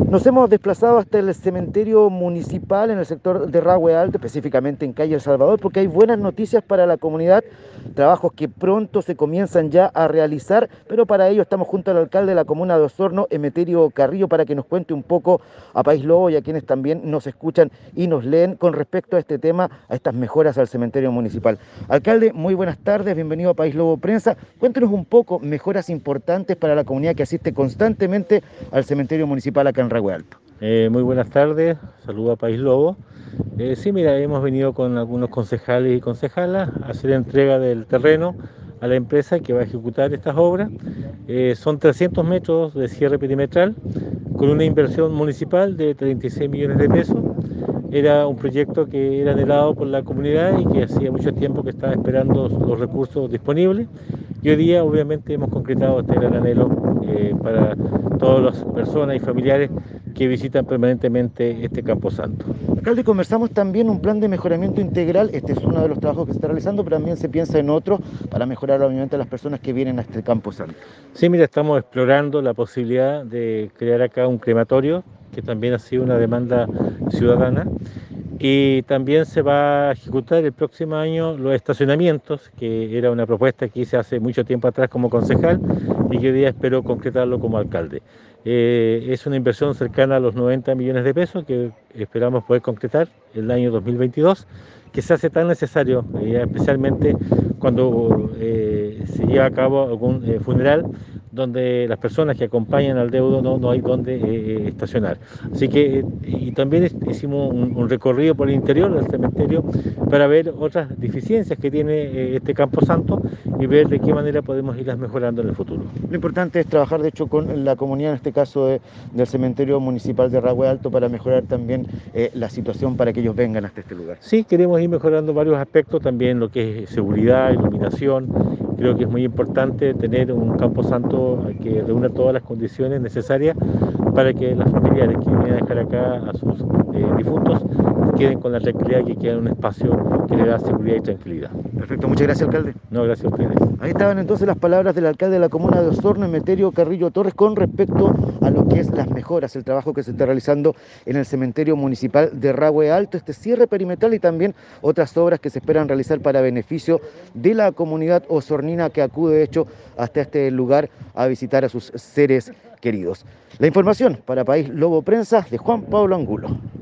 Nos hemos desplazado hasta el cementerio municipal en el sector de Rahue Alto, específicamente en calle El Salvador, porque hay buenas noticias para la comunidad, trabajos que pronto se comienzan ya a realizar, pero para ello estamos junto al alcalde de la comuna de Osorno, Emeterio Carrillo, para que nos cuente un poco a País Lobo y a quienes también nos escuchan y nos leen con respecto a este tema, a estas mejoras al cementerio municipal. Alcalde, muy buenas tardes, bienvenido a País Lobo Prensa. Cuéntenos un poco mejoras importantes para la comunidad que asiste constantemente al cementerio municipal acá en Rahue Alto. Muy buenas tardes, saludo a País Lobo. Sí, mira, hemos venido con algunos concejales y concejalas a hacer entrega del terreno a la empresa que va a ejecutar estas obras. Son 300 metros de cierre perimetral con una inversión municipal de 36 millones de pesos. Era un proyecto que era anhelado por la comunidad y que hacía mucho tiempo que estaba esperando los recursos disponibles. Y hoy día obviamente hemos concretado este gran anhelo para todas las personas y familiares que visitan permanentemente este camposanto. Alcalde, conversamos también un plan de mejoramiento integral. Este es uno de los trabajos que se está realizando, pero también se piensa en otro para mejorar obviamente a las personas que vienen a este camposanto. Sí, mira, estamos explorando la posibilidad de crear acá un crematorio, que también ha sido una demanda ciudadana. Y también se va a ejecutar el próximo año los estacionamientos, que era una propuesta que hice hace mucho tiempo atrás como concejal y que hoy día espero concretarlo como alcalde. Es una inversión cercana a los 90 millones de pesos que esperamos poder concretar el año 2022, que se hace tan necesario, especialmente cuando se lleva a cabo algún funeral donde las personas que acompañan al deudo no hay donde estacionar. Así que, y también hicimos un recorrido por el interior del cementerio para ver otras deficiencias que tiene este camposanto y ver de qué manera podemos irlas mejorando en el futuro. Lo importante es trabajar, de hecho, con la comunidad, en este caso del cementerio municipal de Rahue Alto, para mejorar también la situación para que ellos vengan hasta este lugar. Sí, queremos ir mejorando varios aspectos, también lo que es seguridad, iluminación. Creo que es muy importante tener un camposanto que reúna todas las condiciones necesarias para que las familiares que vienen a dejar acá a sus difuntos queden con la tranquilidad que queda en un espacio que le da seguridad y tranquilidad. Perfecto, muchas gracias, alcalde. No, gracias a ustedes. Ahí estaban entonces las palabras del alcalde de la comuna de Osorno, Emeterio Carrillo Torres, con respecto a lo que es las mejoras, el trabajo que se está realizando en el cementerio municipal de Rahue Alto, este cierre perimetral y también otras obras que se esperan realizar para beneficio de la comunidad osornina que acude, de hecho, hasta este lugar a visitar a sus seres queridos. La información para País Lobo Prensa de Juan Pablo Angulo.